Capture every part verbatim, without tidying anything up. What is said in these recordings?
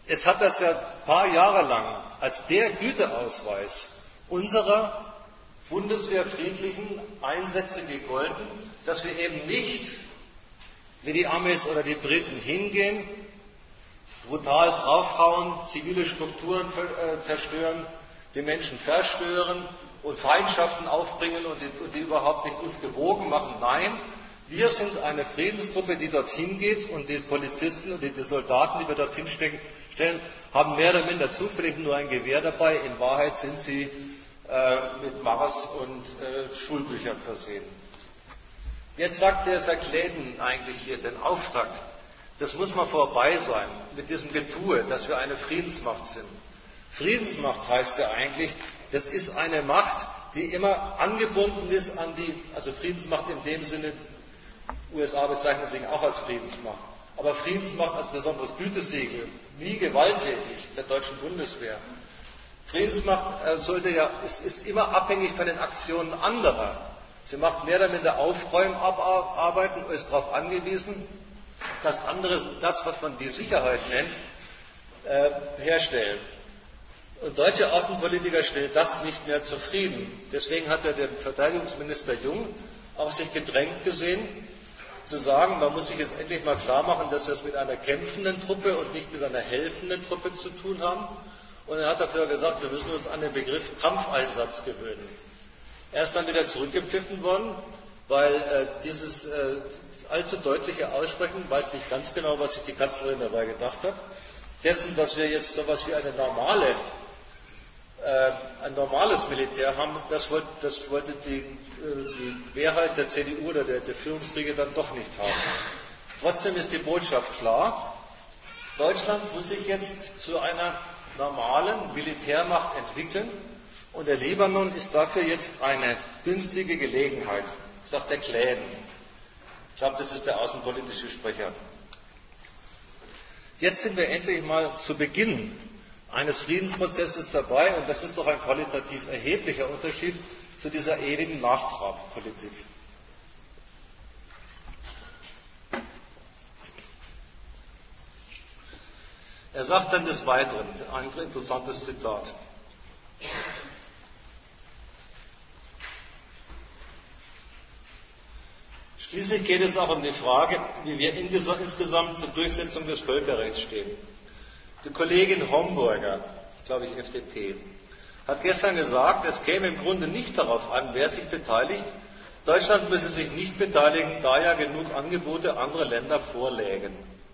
Jetzt hat das ja ein paar Jahre lang als der Güteausweis unserer bundeswehrfriedlichen Einsätze gegolten, dass wir eben nicht wie die Amis oder die Briten hingehen, brutal draufhauen, zivile Strukturen zerstören, die Menschen verstören und Feindschaften aufbringen und die, und die überhaupt nicht uns gewogen machen. Nein, wir sind eine Friedenstruppe, die dorthin geht, und die Polizisten und die, die Soldaten, die wir dorthin stellen, haben mehr oder minder zufällig nur ein Gewehr dabei. In Wahrheit sind sie äh, mit Mars und äh, Schulbüchern versehen. Jetzt sagt der Sakläden eigentlich hier den Auftakt. Das muss mal vorbei sein mit diesem Getue, dass wir eine Friedensmacht sind. Friedensmacht heißt ja eigentlich, das ist eine Macht, die immer angebunden ist an die, also Friedensmacht in dem Sinne, U S A bezeichnet sich auch als Friedensmacht, aber Friedensmacht als besonderes Gütesiegel, nie gewalttätig der deutschen Bundeswehr. Friedensmacht äh, sollte ja, ist, ist immer abhängig von den Aktionen anderer. Sie macht mehr oder minder Aufräumarbeiten und ist darauf angewiesen, dass andere das, was man die Sicherheit nennt, äh, herstellen. Und deutsche Außenpolitiker stellen das nicht mehr zufrieden. Deswegen hat ja der Verteidigungsminister Jung auch sich gedrängt gesehen, zu sagen, man muss sich jetzt endlich mal klar machen, dass wir es mit einer kämpfenden Truppe und nicht mit einer helfenden Truppe zu tun haben. Und er hat dafür gesagt, wir müssen uns an den Begriff Kampfeinsatz gewöhnen. Er ist dann wieder zurückgepfiffen worden, weil äh, dieses äh, allzu deutliche Aussprechen, weiß nicht ganz genau, was sich die Kanzlerin dabei gedacht hat, dessen, dass wir jetzt so etwas wie eine normale, äh, ein normales Militär haben, das wollte, das wollte die, äh, die Mehrheit der C D U oder der, der Führungsriege dann doch nicht haben. Trotzdem ist die Botschaft klar, Deutschland muss sich jetzt zu einer normalen Militärmacht entwickeln, und der Libanon ist dafür jetzt eine günstige Gelegenheit, sagt der Kläden. Ich glaube, das ist der außenpolitische Sprecher. Jetzt sind wir endlich mal zu Beginn eines Friedensprozesses dabei, und das ist doch ein qualitativ erheblicher Unterschied zu dieser ewigen Nachtragpolitik. Er sagt dann des Weiteren, ein interessantes Zitat. Schließlich geht es auch um die Frage, wie wir insgesamt zur Durchsetzung des Völkerrechts stehen. Die Kollegin Homburger, glaube ich F D P, hat gestern gesagt, es käme im Grunde nicht darauf an, wer sich beteiligt. Deutschland müsse sich nicht beteiligen, da ja genug Angebote anderer Länder vorlägen.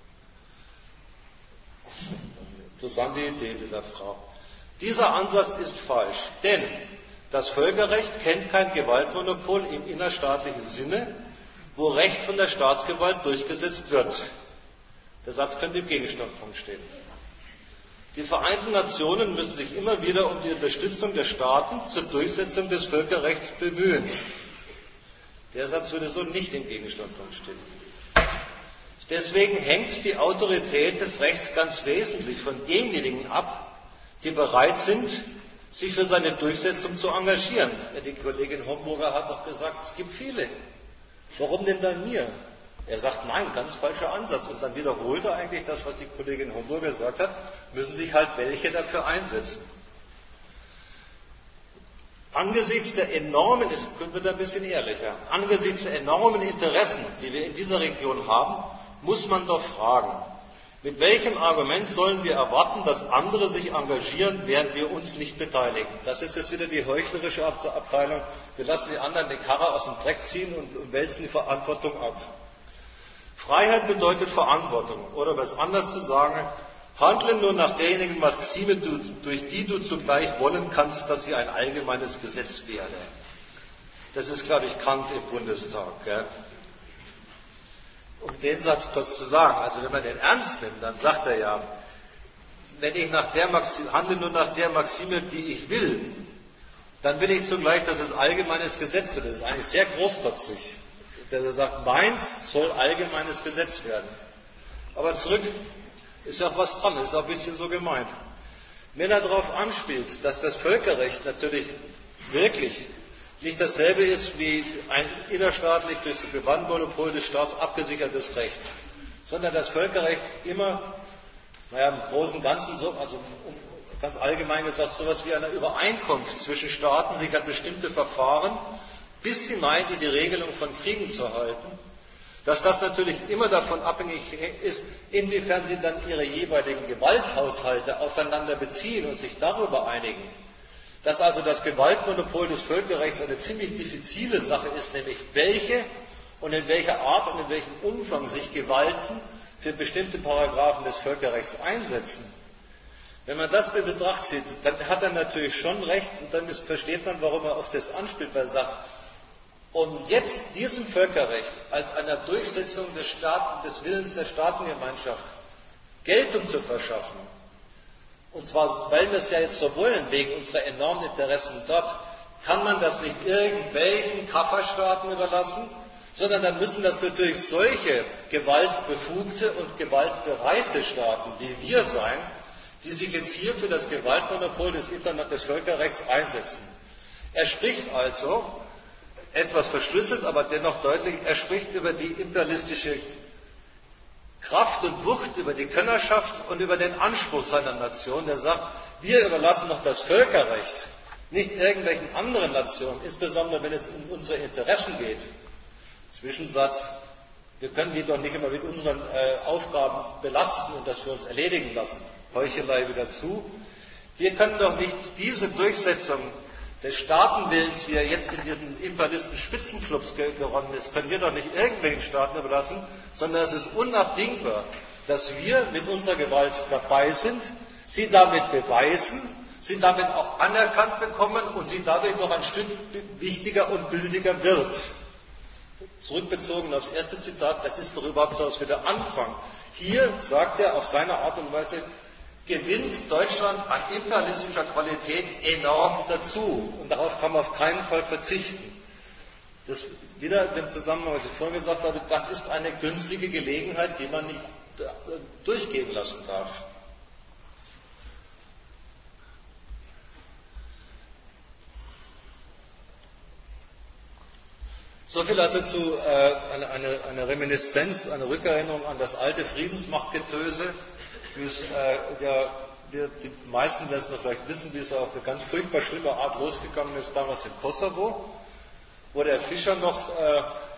Interessante Idee dieser Frau. Dieser Ansatz ist falsch, denn das Völkerrecht kennt kein Gewaltmonopol im innerstaatlichen Sinne, wo Recht von der Staatsgewalt durchgesetzt wird. Der Satz könnte im Gegenstandpunkt stehen. Die Vereinten Nationen müssen sich immer wieder um die Unterstützung der Staaten zur Durchsetzung des Völkerrechts bemühen. Der Satz würde so nicht im Gegenstandpunkt stehen. Deswegen hängt die Autorität des Rechts ganz wesentlich von denjenigen ab, die bereit sind, sich für seine Durchsetzung zu engagieren. Ja, die Kollegin Homburger hat doch gesagt, es gibt viele. Warum denn dann mir? Er sagt, nein, ganz falscher Ansatz. Und dann wiederholt er eigentlich das, was die Kollegin Homburger gesagt hat, müssen sich halt welche dafür einsetzen. Angesichts der enormen, es wird ein bisschen ehrlicher, angesichts der enormen Interessen, die wir in dieser Region haben, muss man doch fragen, mit welchem Argument sollen wir erwarten, dass andere sich engagieren, während wir uns nicht beteiligen? Das ist jetzt wieder die heuchlerische Abteilung. Wir lassen die anderen die Karre aus dem Dreck ziehen und, und wälzen die Verantwortung ab. Freiheit bedeutet Verantwortung. Oder um es anders zu sagen, handle nur nach derjenigen Maxime, durch die du zugleich wollen kannst, dass sie ein allgemeines Gesetz werde. Das ist, glaube ich, Kant im Bundestag. Gell? Um den Satz kurz zu sagen, also wenn man den ernst nimmt, dann sagt er ja, wenn ich nach der Maxime, handle nur nach der Maxime, die ich will, dann will ich zugleich, dass es allgemeines Gesetz wird. Das ist eigentlich sehr großkotzig, dass er sagt, meins soll allgemeines Gesetz werden. Aber zurück ist ja auch was dran, ist auch ein bisschen so gemeint. Wenn er darauf anspielt, dass das Völkerrecht natürlich wirklich nicht dasselbe ist wie ein innerstaatlich durch das Gewaltmonopol des Staats abgesichertes Recht, sondern das Völkerrecht immer naja, im Großen und Ganzen so, also ganz allgemein gesagt, so etwas wie eine Übereinkunft zwischen Staaten, sich an bestimmte Verfahren bis hinein in die Regelung von Kriegen zu halten, dass das natürlich immer davon abhängig ist, inwiefern sie dann ihre jeweiligen Gewalthaushalte aufeinander beziehen und sich darüber einigen. Dass also das Gewaltmonopol des Völkerrechts eine ziemlich diffizile Sache ist, nämlich welche und in welcher Art und in welchem Umfang sich Gewalten für bestimmte Paragraphen des Völkerrechts einsetzen. Wenn man das in Betracht zieht, dann hat er natürlich schon recht und dann versteht man, warum er auf das anspielt, weil er sagt, um jetzt diesem Völkerrecht als einer Durchsetzung des, Staat, des Willens der Staatengemeinschaft Geltung zu verschaffen, und zwar, weil wir es ja jetzt so wollen, wegen unserer enormen Interessen dort, kann man das nicht irgendwelchen Kafferstaaten überlassen, sondern dann müssen das natürlich solche gewaltbefugte und gewaltbereite Staaten wie wir sein, die sich jetzt hier für das Gewaltmonopol des Internet des Völkerrechts einsetzen. Er spricht also, etwas verschlüsselt, aber dennoch deutlich, er spricht über die imperialistische Kraft und Wucht, über die Könnerschaft und über den Anspruch seiner Nation. Er sagt, wir überlassen noch das Völkerrecht nicht irgendwelchen anderen Nationen, insbesondere wenn es um unsere Interessen geht. Zwischensatz, wir können die doch nicht immer mit unseren äh, Aufgaben belasten und das für uns erledigen lassen. Heuchelei wieder zu. Wir können doch nicht diese Durchsetzung des Staatenwillens, wie er jetzt in diesen imperialistischen Spitzenclubs geronnen ist, können wir doch nicht irgendwelchen Staaten überlassen, sondern es ist unabdingbar, dass wir mit unserer Gewalt dabei sind, sie damit beweisen, sie damit auch anerkannt bekommen und sie dadurch noch ein Stück wichtiger und gültiger wird. Zurückbezogen aufs erste Zitat, das ist doch überhaupt so was wie der Anfang. Hier sagt er auf seine Art und Weise, gewinnt Deutschland an imperialistischer Qualität enorm dazu. Und darauf kann man auf keinen Fall verzichten. Das wieder in dem Zusammenhang, was ich vorhin gesagt habe, das ist eine günstige Gelegenheit, die man nicht durchgehen lassen darf. So viel also zu äh, eine, eine, eine Reminiszenz, eine Rückerinnerung an das alte Friedensmachtgetöse. Wie es, äh, der, der, die meisten werden es noch vielleicht wissen, wie es auf eine ganz furchtbar schlimme Art losgegangen ist, damals im Kosovo, wo der Fischer noch, äh,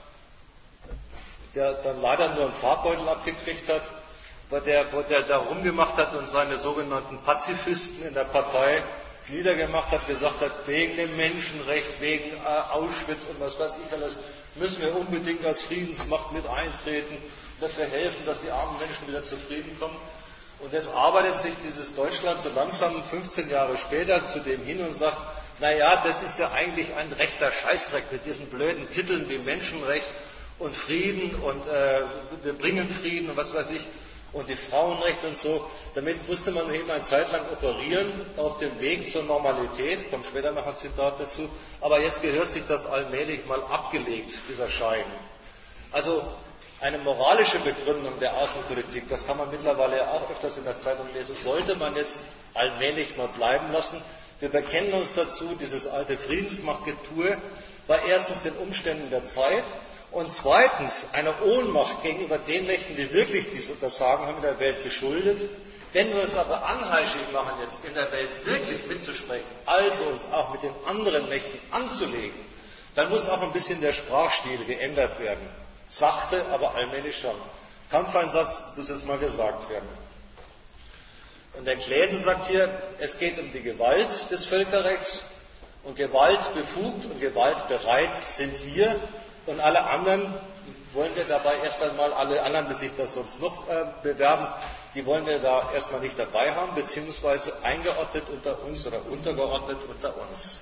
der dann leider nur einen Farbbeutel abgekriegt hat, wo der, wo der da rumgemacht hat und seine sogenannten Pazifisten in der Partei niedergemacht hat, gesagt hat, wegen dem Menschenrecht, wegen äh, Auschwitz und was weiß ich alles, müssen wir unbedingt als Friedensmacht mit eintreten, dafür helfen, dass die armen Menschen wieder zufrieden kommen. Und jetzt arbeitet sich dieses Deutschland so langsam fünfzehn Jahre später zu dem hin und sagt, naja, das ist ja eigentlich ein rechter Scheißdreck mit diesen blöden Titeln wie Menschenrecht und Frieden und äh, wir bringen Frieden und was weiß ich und die Frauenrechte und so. Damit musste man eben eine Zeit lang operieren auf dem Weg zur Normalität, kommt später noch ein Zitat dazu, aber jetzt gehört sich das allmählich mal abgelegt, dieser Schein. Also eine moralische Begründung der Außenpolitik, das kann man mittlerweile auch öfters in der Zeitung lesen, sollte man jetzt allmählich mal bleiben lassen. Wir bekennen uns dazu, dieses alte Friedensmachtgetue war erstens den Umständen der Zeit und zweitens einer Ohnmacht gegenüber den Mächten, die wirklich dieses Untersagen haben in der Welt geschuldet. Wenn wir uns aber anheischig machen, jetzt in der Welt wirklich mitzusprechen, also uns auch mit den anderen Mächten anzulegen, dann muss auch ein bisschen der Sprachstil geändert werden. Sachte, aber allmählich schon. Kampfeinsatz muss jetzt mal gesagt werden. Und der Kläden sagt hier, es geht um die Gewalt des Völkerrechts und Gewalt befugt und Gewalt bereit sind wir und alle anderen wollen wir dabei erst einmal, alle anderen, die sich das sonst noch äh, bewerben, die wollen wir da erstmal nicht dabei haben, beziehungsweise eingeordnet unter uns oder untergeordnet unter uns.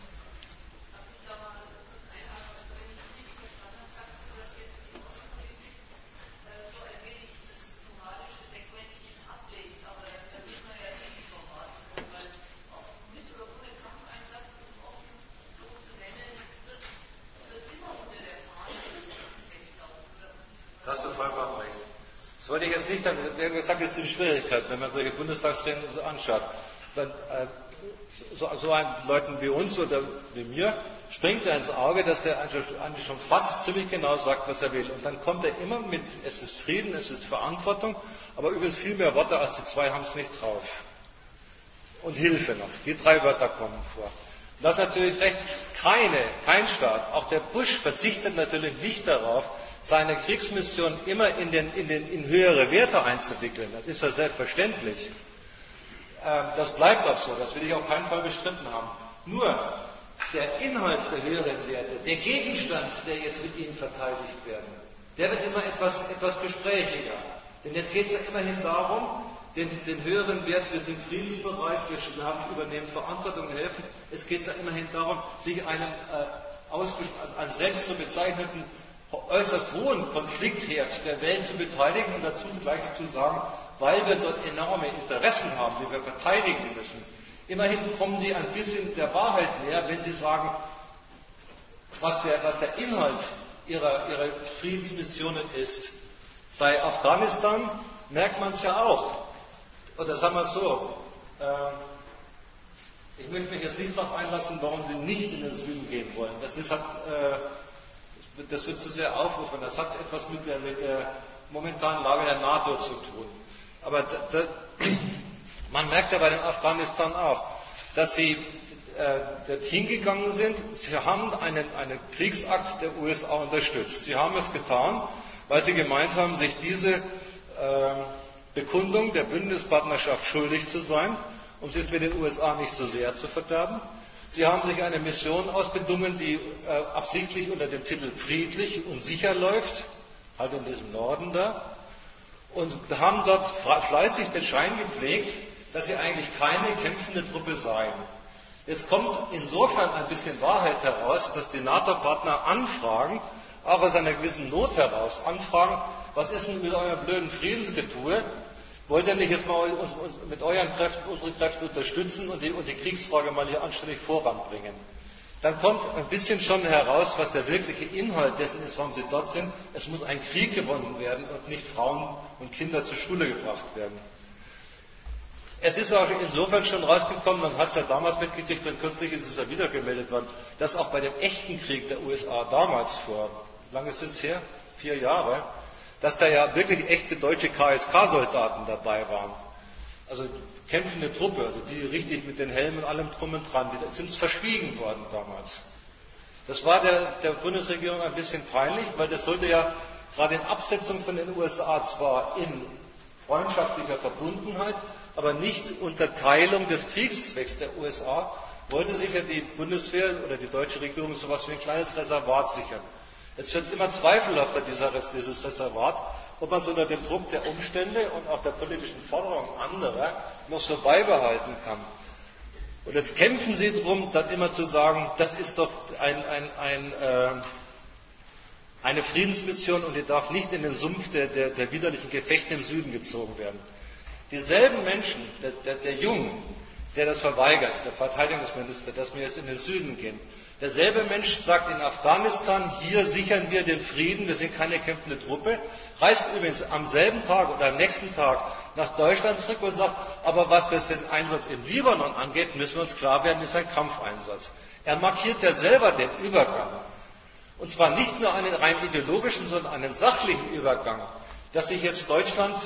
Da hast du vollkommen recht. Das wollte ich jetzt nicht, wie gesagt, es sind Schwierigkeiten, wenn man solche Bundestagsreden so anschaut. dann, äh, so, so einen Leuten wie uns oder wie mir, springt er ins Auge, dass der eigentlich schon fast ziemlich genau sagt, was er will. Und dann kommt er immer mit, es ist Frieden, es ist Verantwortung, aber übrigens viel mehr Worte als die zwei haben es nicht drauf. Und Hilfe noch. Die drei Wörter kommen vor. Und das ist natürlich recht. Keine, kein Staat, auch der Bush verzichtet natürlich nicht darauf, seine Kriegsmission immer in, den, in, den, in höhere Werte einzuwickeln. Das ist ja selbstverständlich. Das bleibt auch so, das will ich auf keinen Fall bestritten haben. Nur der Inhalt der höheren Werte, der Gegenstand, der jetzt mit ihnen verteidigt werden, der wird immer etwas, etwas gesprächiger. Denn jetzt geht es ja immerhin darum, den, den höheren Wert, wir sind friedensbereit, wir haben, übernehmen Verantwortung und helfen. Es geht ja immerhin darum, sich einem, äh, einem selbst so bezeichneten, äußerst hohen Konfliktherd der Welt zu beteiligen und dazu gleich zu sagen, weil wir dort enorme Interessen haben, die wir verteidigen müssen. Immerhin kommen Sie ein bisschen der Wahrheit näher, wenn Sie sagen, was der, was der Inhalt ihrer, ihrer Friedensmissionen ist. Bei Afghanistan merkt man es ja auch. Oder sagen wir es so, äh, ich möchte mich jetzt nicht darauf einlassen, warum Sie nicht in den Süden gehen wollen. Das, ist, hat, äh, das wird zu sehr aufrufen. Das hat etwas mit der, mit der momentanen Lage der NATO zu tun. Aber da, da, man merkt ja bei dem Afghanistan auch, dass sie äh, dorthin gegangen sind. Sie haben einen, einen Kriegsakt der U S A unterstützt. Sie haben es getan, weil sie gemeint haben, sich diese äh, Bekundung der Bündnispartnerschaft schuldig zu sein, um es mit den U S A nicht so sehr zu verderben. Sie haben sich eine Mission ausbedungen, die äh, absichtlich unter dem Titel friedlich und sicher läuft, halt in diesem Norden da, und haben dort fleißig den Schein gepflegt, dass sie eigentlich keine kämpfende Truppe seien. Jetzt kommt insofern ein bisschen Wahrheit heraus, dass die NATO-Partner anfragen, auch aus einer gewissen Not heraus, anfragen, was ist denn mit eurem blöden Friedensgetue? Wollt ihr nicht jetzt mal uns, uns mit euren Kräften unsere Kräfte unterstützen und die, und die Kriegsfrage mal hier anständig voranbringen? Dann kommt ein bisschen schon heraus, was der wirkliche Inhalt dessen ist, warum sie dort sind. Es muss ein Krieg gewonnen werden und nicht Frauen und Kinder zur Schule gebracht werden. Es ist auch insofern schon rausgekommen, man hat es ja damals mitgekriegt und kürzlich ist es ja wieder gemeldet worden, dass auch bei dem echten Krieg der U S A damals vor, wie lange ist es her? Vier Jahre, dass da ja wirklich echte deutsche K S K-Soldaten dabei waren. Also kämpfende Truppe, also die richtig mit den Helmen und allem drum und dran, die sind verschwiegen worden damals. Das war der, der Bundesregierung ein bisschen peinlich, weil das sollte ja gerade in Absetzung von den U S A zwar in freundschaftlicher Verbundenheit, aber nicht unter Teilung des Kriegszwecks der U S A, wollte sich ja die Bundeswehr oder die deutsche Regierung so etwas wie ein kleines Reservat sichern. Jetzt wird es immer zweifelhafter, dieser, dieses Reservat, ob man es unter dem Druck der Umstände und auch der politischen Forderungen anderer noch so beibehalten kann. Und jetzt kämpfen Sie darum, dann immer zu sagen, das ist doch ein, ein, ein, äh, eine Friedensmission und die darf nicht in den Sumpf der, der, der widerlichen Gefechte im Süden gezogen werden. Dieselben Menschen, der, der, der Jung, der das verweigert, der Verteidigungsminister, dass wir jetzt in den Süden gehen, derselbe Mensch sagt in Afghanistan, hier sichern wir den Frieden, wir sind keine kämpfende Truppe, reist übrigens am selben Tag oder am nächsten Tag nach Deutschland zurück und sagt, aber was das den Einsatz im Libanon angeht, müssen wir uns klar werden, ist ein Kampfeinsatz. Er markiert ja selber den Übergang. Und zwar nicht nur einen rein ideologischen, sondern einen sachlichen Übergang, dass sich jetzt Deutschland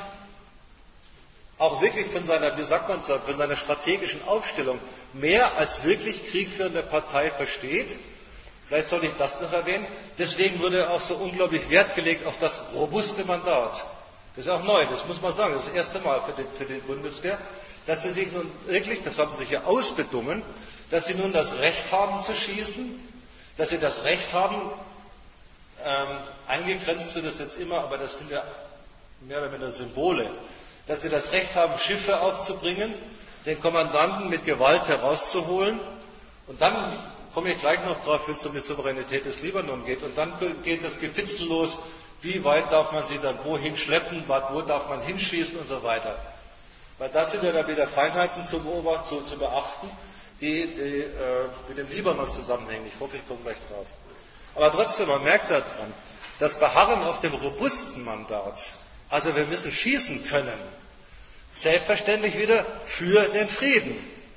auch wirklich von seiner, wie sagt man, von seiner strategischen Aufstellung mehr als wirklich kriegführende Partei versteht. Vielleicht sollte ich das noch erwähnen. Deswegen wurde auch so unglaublich Wert gelegt auf das robuste Mandat. Das ist auch neu, das muss man sagen. Das ist das erste Mal für die, für die Bundeswehr, dass sie sich nun wirklich, das haben sie sich ja ausbedungen, dass sie nun das Recht haben zu schießen, dass sie das Recht haben, ähm, eingegrenzt wird das jetzt immer, aber das sind ja mehr oder weniger Symbole, dass sie das Recht haben, Schiffe aufzubringen, den Kommandanten mit Gewalt herauszuholen. Und dann komme ich gleich noch drauf, wenn es um die Souveränität des Libanon geht. Und dann geht das Gefitzel los, wie weit darf man sie dann wohin schleppen, wo darf man hinschießen und so weiter. Weil das sind ja dann wieder Feinheiten zu, beobachten, zu, zu beachten, die, die äh, mit dem Libanon zusammenhängen. Ich hoffe, ich komme gleich drauf. Aber trotzdem, man merkt daran, das Beharren auf dem robusten Mandat, also wir müssen schießen können, selbstverständlich wieder für den Frieden.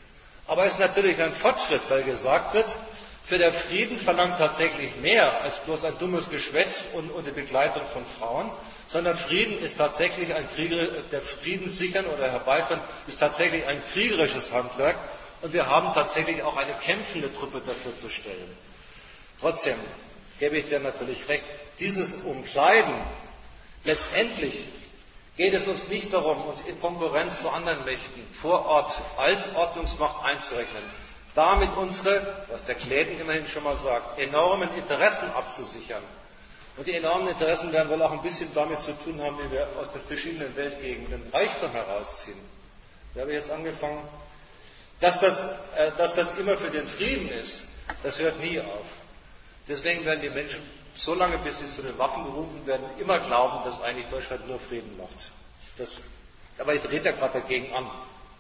Aber es ist natürlich ein Fortschritt, weil gesagt wird, für der Frieden verlangt tatsächlich mehr als bloß ein dummes Geschwätz und, und die Begleitung von Frauen, sondern Frieden ist tatsächlich ein Krieger, der Frieden sichern oder herbeiführen ist tatsächlich ein kriegerisches Handwerk und wir haben tatsächlich auch eine kämpfende Truppe dafür zu stellen. Trotzdem gebe ich dir natürlich recht, dieses Umkleiden, letztendlich geht es uns nicht darum, uns in Konkurrenz zu anderen Mächten vor Ort als Ordnungsmacht einzurechnen, damit unsere, was der Clayton immerhin schon mal sagt, enormen Interessen abzusichern. Und die enormen Interessen werden wohl auch ein bisschen damit zu tun haben, wie wir aus den verschiedenen Weltgegenden Reichtum herausziehen. Wir haben jetzt angefangen, dass das, äh, dass das immer für den Frieden ist, das hört nie auf. Deswegen werden die Menschen, so lange bis sie zu den Waffen gerufen werden, immer glauben, dass eigentlich Deutschland nur Frieden macht. Das, aber ich rede ja gerade dagegen an.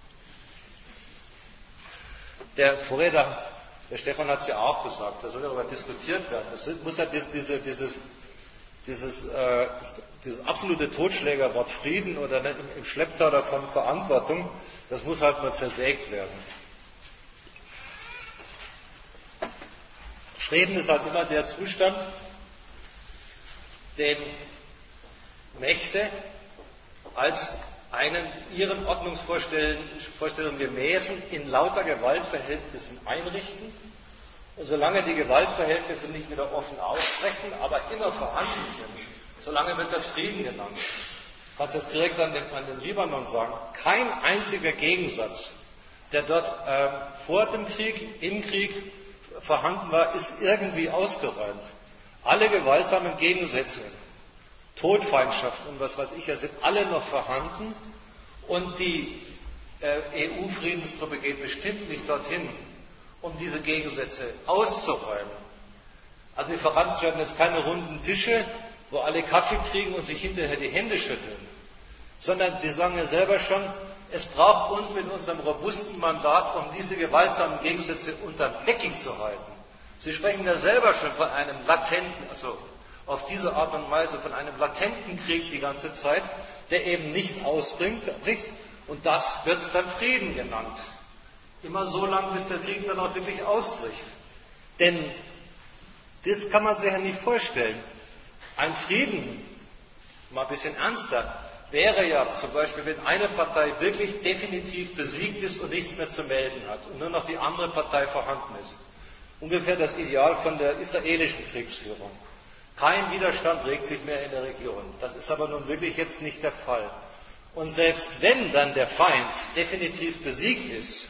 Der Vorredner, der Stefan hat es ja auch gesagt, da soll darüber diskutiert werden. Das muss ja diese, dieses, dieses, äh, dieses absolute Totschlägerwort Frieden oder im, im Schlepptau davon Verantwortung, das muss halt mal zersägt werden. Frieden ist halt immer der Zustand, den Mächte als einen ihren Ordnungsvorstellungen gemäßen in lauter Gewaltverhältnissen einrichten. Und solange die Gewaltverhältnisse nicht wieder offen aussprechen, aber immer vorhanden sind, solange wird das Frieden genannt. Ich kann es jetzt direkt an den, an den Libanon sagen. Kein einziger Gegensatz, der dort äh, vor dem Krieg, im Krieg vorhanden war, ist irgendwie ausgeräumt. Alle gewaltsamen Gegensätze, Todfeindschaft und was weiß ich, sind alle noch vorhanden und die äh, E U-Friedenstruppe geht bestimmt nicht dorthin, um diese Gegensätze auszuräumen. Also die veranstalten jetzt keine runden Tische, wo alle Kaffee kriegen und sich hinterher die Hände schütteln, sondern die sagen ja selber schon, es braucht uns mit unserem robusten Mandat, um diese gewaltsamen Gegensätze unter Decking zu halten. Sie sprechen ja selber schon von einem latenten, also auf diese Art und Weise von einem latenten Krieg die ganze Zeit, der eben nicht ausbricht, und das wird dann Frieden genannt. Immer so lange, bis der Krieg dann auch wirklich ausbricht. Denn das kann man sich ja nicht vorstellen. Ein Frieden, mal ein bisschen ernster, wäre ja zum Beispiel, wenn eine Partei wirklich definitiv besiegt ist und nichts mehr zu melden hat und nur noch die andere Partei vorhanden ist. Ungefähr das Ideal von der israelischen Kriegsführung. Kein Widerstand regt sich mehr in der Region. Das ist aber nun wirklich jetzt nicht der Fall. Und selbst wenn dann der Feind definitiv besiegt ist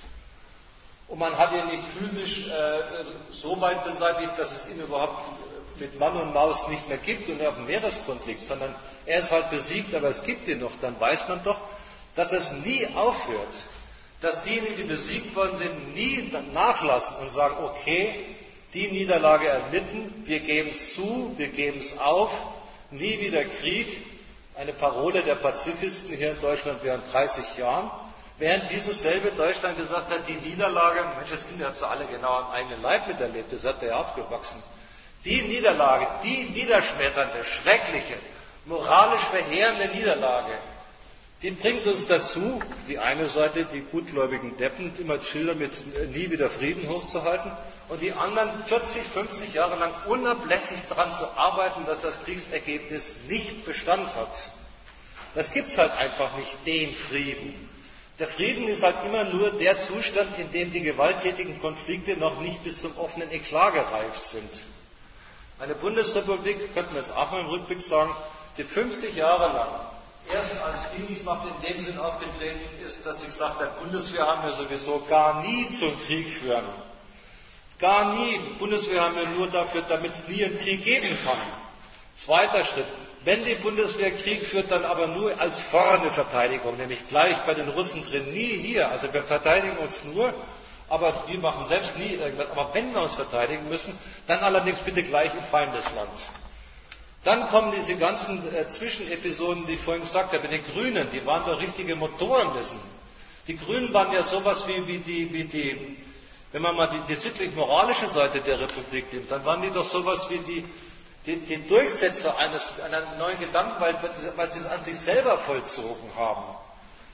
und man hat ihn nicht physisch äh, so weit beseitigt, dass es ihn überhaupt mit Mann und Maus nicht mehr gibt und er auf dem Meeresgrund liegt, sondern er ist halt besiegt, aber es gibt ihn noch, dann weiß man doch, dass es nie aufhört, dass diejenigen, die besiegt worden sind, nie nachlassen und sagen, okay, die Niederlage erlitten, wir geben es zu, wir geben es auf, nie wieder Krieg, eine Parole der Pazifisten hier in Deutschland während dreißig Jahren, während dieses selbe Deutschland gesagt hat, die Niederlage, Mensch, das Kind hat so alle genau am eigenen Leib miterlebt, das hat er ja aufgewachsen, die Niederlage, die niederschmetternde, schreckliche, moralisch verheerende Niederlage, die bringt uns dazu, die eine Seite, die gutgläubigen Deppen, immer Schilder mit nie wieder Frieden hochzuhalten, und die anderen vierzig, fünfzig Jahre lang unablässig daran zu arbeiten, dass das Kriegsergebnis nicht Bestand hat. Das gibt's halt einfach nicht, den Frieden. Der Frieden ist halt immer nur der Zustand, in dem die gewalttätigen Konflikte noch nicht bis zum offenen Eklat gereift sind. Eine Bundesrepublik, könnten wir es auch mal im Rückblick sagen, die fünfzig Jahre lang erst als Friedensmacht in dem Sinn aufgetreten ist, dass sie gesagt hat, Bundeswehr haben wir sowieso gar nie zum Krieg führen. Gar nie. Bundeswehr haben wir nur dafür, damit es nie einen Krieg geben kann. Zweiter Schritt. Wenn die Bundeswehr Krieg führt, dann aber nur als vorne Verteidigung, nämlich gleich bei den Russen drin, nie hier. Also wir verteidigen uns nur, aber wir machen selbst nie irgendwas. Aber wenn wir uns verteidigen müssen, dann allerdings bitte gleich im Feindesland. Dann kommen diese ganzen äh, Zwischenepisoden, die ich vorhin gesagt habe, die Grünen, die waren doch richtige Motorenwissen. Die Grünen waren ja sowas wie, wie, die, wie die, wenn man mal die, die sittlich-moralische Seite der Republik nimmt, dann waren die doch sowas wie die, die, die Durchsetzer eines, einer neuen Gedankenwelt, weil sie, weil sie es an sich selber vollzogen haben.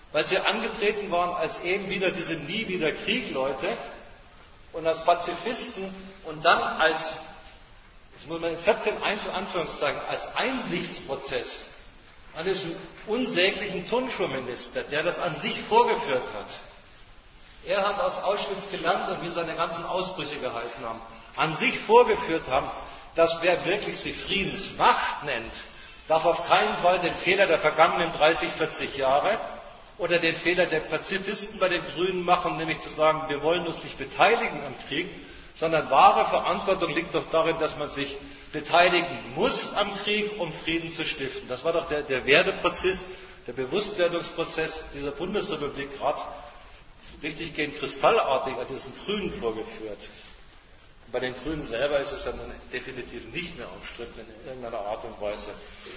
weil sie angetreten waren als eben wieder diese Nie wieder Krieg-Leute und als Pazifisten und dann als, das muss man in vierzehn Anführungszeichen, als Einsichtsprozess an diesem unsäglichen Turnschuhminister, der das an sich vorgeführt hat. Er hat aus Auschwitz gelernt und wie seine ganzen Ausbrüche geheißen haben, an sich vorgeführt haben, dass wer wirklich sich Friedensmacht nennt, darf auf keinen Fall den Fehler der vergangenen dreißig, vierzig Jahre oder den Fehler der Pazifisten bei den Grünen machen, nämlich zu sagen, wir wollen uns nicht beteiligen am Krieg, sondern wahre Verantwortung liegt doch darin, dass man sich beteiligen muss am Krieg, um Frieden zu stiften. Das war doch der, der Werteprozess, der Bewusstwerdungsprozess dieser Bundesrepublik gerade richtig gegen kristallartig an diesen Grünen vorgeführt. Bei den Grünen selber ist es dann definitiv nicht mehr umstritten in irgendeiner Art und Weise.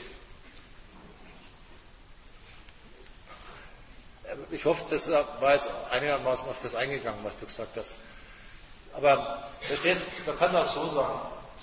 Ich hoffe, das war jetzt einigermaßen auf das eingegangen, was du gesagt hast. Aber verstehst, man kann auch so sagen,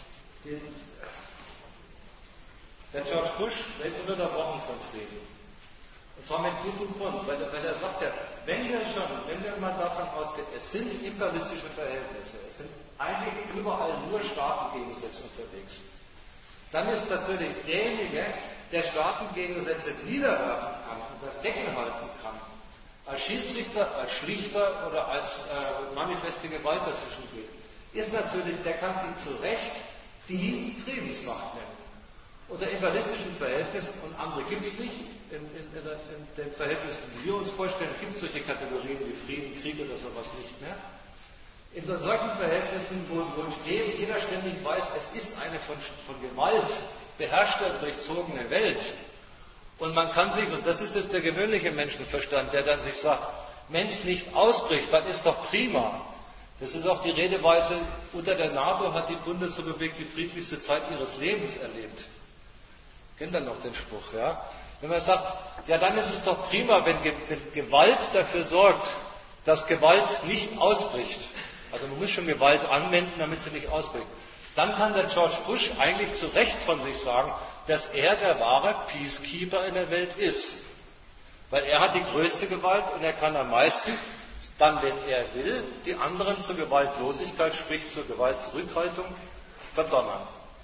der George Bush redet ununterbrochen von Frieden. Und zwar mit gutem Grund, weil, weil er sagt ja, wenn wir schon, wenn wir mal davon ausgehen, es sind imperialistische Verhältnisse, es sind eigentlich überall nur Staatengegensätze unterwegs, dann ist natürlich derjenige, der Staatengegensätze niederwerfen kann und dagegen halten kann, als Schiedsrichter, als Schlichter oder als äh, manifeste Gewalt dazwischen geht, ist natürlich, der kann sich zu Recht die Friedensmacht nennen. Unter imperialistischen Verhältnissen, und andere gibt es nicht, in, in, in, in den Verhältnissen, die wir uns vorstellen, gibt es solche Kategorien wie Frieden, Krieg oder sowas nicht mehr. In solchen Verhältnissen, wo, wo jeder ständig weiß, es ist eine von, von Gewalt beherrschte und durchzogene Welt, und man kann sich, und das ist jetzt der gewöhnliche Menschenverstand, der dann sich sagt, wenn es nicht ausbricht, dann ist doch prima. Das ist auch die Redeweise, unter der NATO hat die Bundesrepublik die friedlichste Zeit ihres Lebens erlebt. Kennt ihr noch den Spruch, ja? Wenn man sagt, ja, dann ist es doch prima, wenn, Ge wenn Gewalt dafür sorgt, dass Gewalt nicht ausbricht. Also man muss schon Gewalt anwenden, damit sie nicht ausbricht. Dann kann der George Bush eigentlich zu Recht von sich sagen, dass er der wahre Peacekeeper in der Welt ist. Weil er hat die größte Gewalt und er kann am meisten, dann, wenn er will, die anderen zur Gewaltlosigkeit, sprich zur Gewaltzurückhaltung, verdonnern.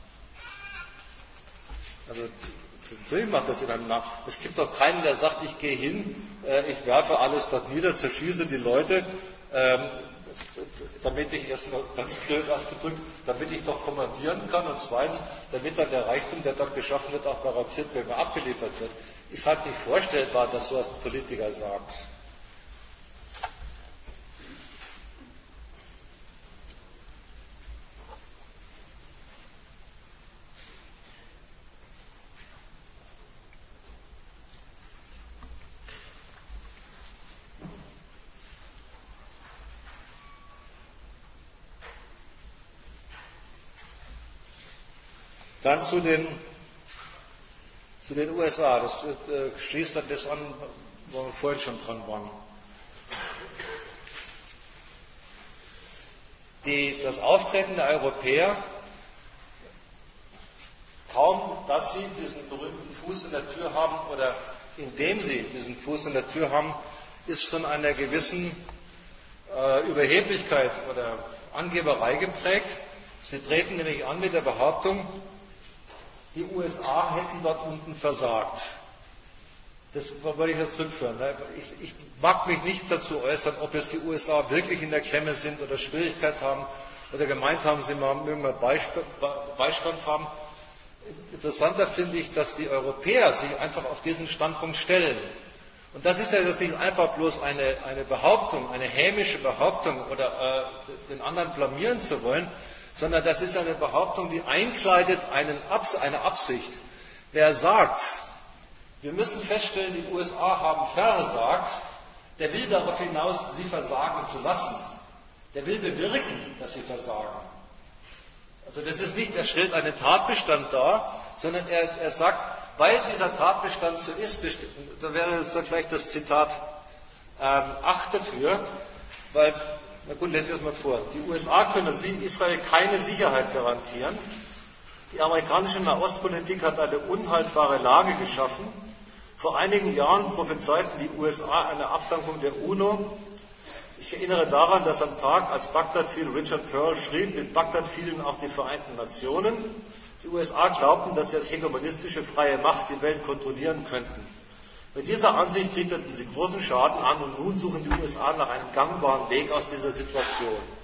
Also natürlich macht das in einem Nach. Es gibt doch keinen, der sagt, ich gehe hin, äh, ich werfe alles dort nieder, zerschieße die Leute, ähm, damit ich erst mal ganz blöd ausgedrückt, damit ich doch kommandieren kann und zweitens, damit dann der Reichtum, der dort geschaffen wird, auch garantiert mir abgeliefert wird. Ist halt nicht vorstellbar, dass so ein Politiker sagt. Dann zu den, zu den U S A. Das äh, schließt dann das an, wo wir vorhin schon dran waren. Die, das Auftreten der Europäer, kaum dass sie diesen berühmten Fuß in der Tür haben oder indem sie diesen Fuß in der Tür haben, ist von einer gewissen äh, Überheblichkeit oder Angeberei geprägt. Sie treten nämlich an mit der Behauptung, die U S A hätten dort unten versagt. Das wollte ich jetzt zurückführen. Ich, ich mag mich nicht dazu äußern, ob jetzt die U S A wirklich in der Klemme sind oder Schwierigkeit haben oder gemeint haben, sie mögen mal Beistand haben. Interessanter finde ich, dass die Europäer sich einfach auf diesen Standpunkt stellen. Und das ist ja jetzt nicht einfach bloß eine, eine Behauptung, eine hämische Behauptung oder äh, den anderen blamieren zu wollen, sondern das ist eine Behauptung, die einkleidet einen Abs eine Absicht. Wer sagt, wir müssen feststellen, die U S A haben versagt, der will darauf hinaus, sie versagen zu lassen. Der will bewirken, dass sie versagen. Also das ist nicht, er stellt einen Tatbestand dar, sondern er, er sagt, weil dieser Tatbestand so ist, da wäre jetzt vielleicht das Zitat ähm, acht dafür, weil, na gut, lese ich es mal vor. Die U S A können Israel keine Sicherheit garantieren. Die amerikanische Nahostpolitik hat eine unhaltbare Lage geschaffen. Vor einigen Jahren prophezeiten die U S A eine Abdankung der UNO. Ich erinnere daran, dass am Tag, als Bagdad fiel, Richard Pearl schrieb, mit Bagdad fielen auch die Vereinten Nationen. Die U S A glaubten, dass sie als hegemonistische freie Macht die Welt kontrollieren könnten. Mit dieser Ansicht richteten sie großen Schaden an und nun suchen die U S A nach einem gangbaren Weg aus dieser Situation.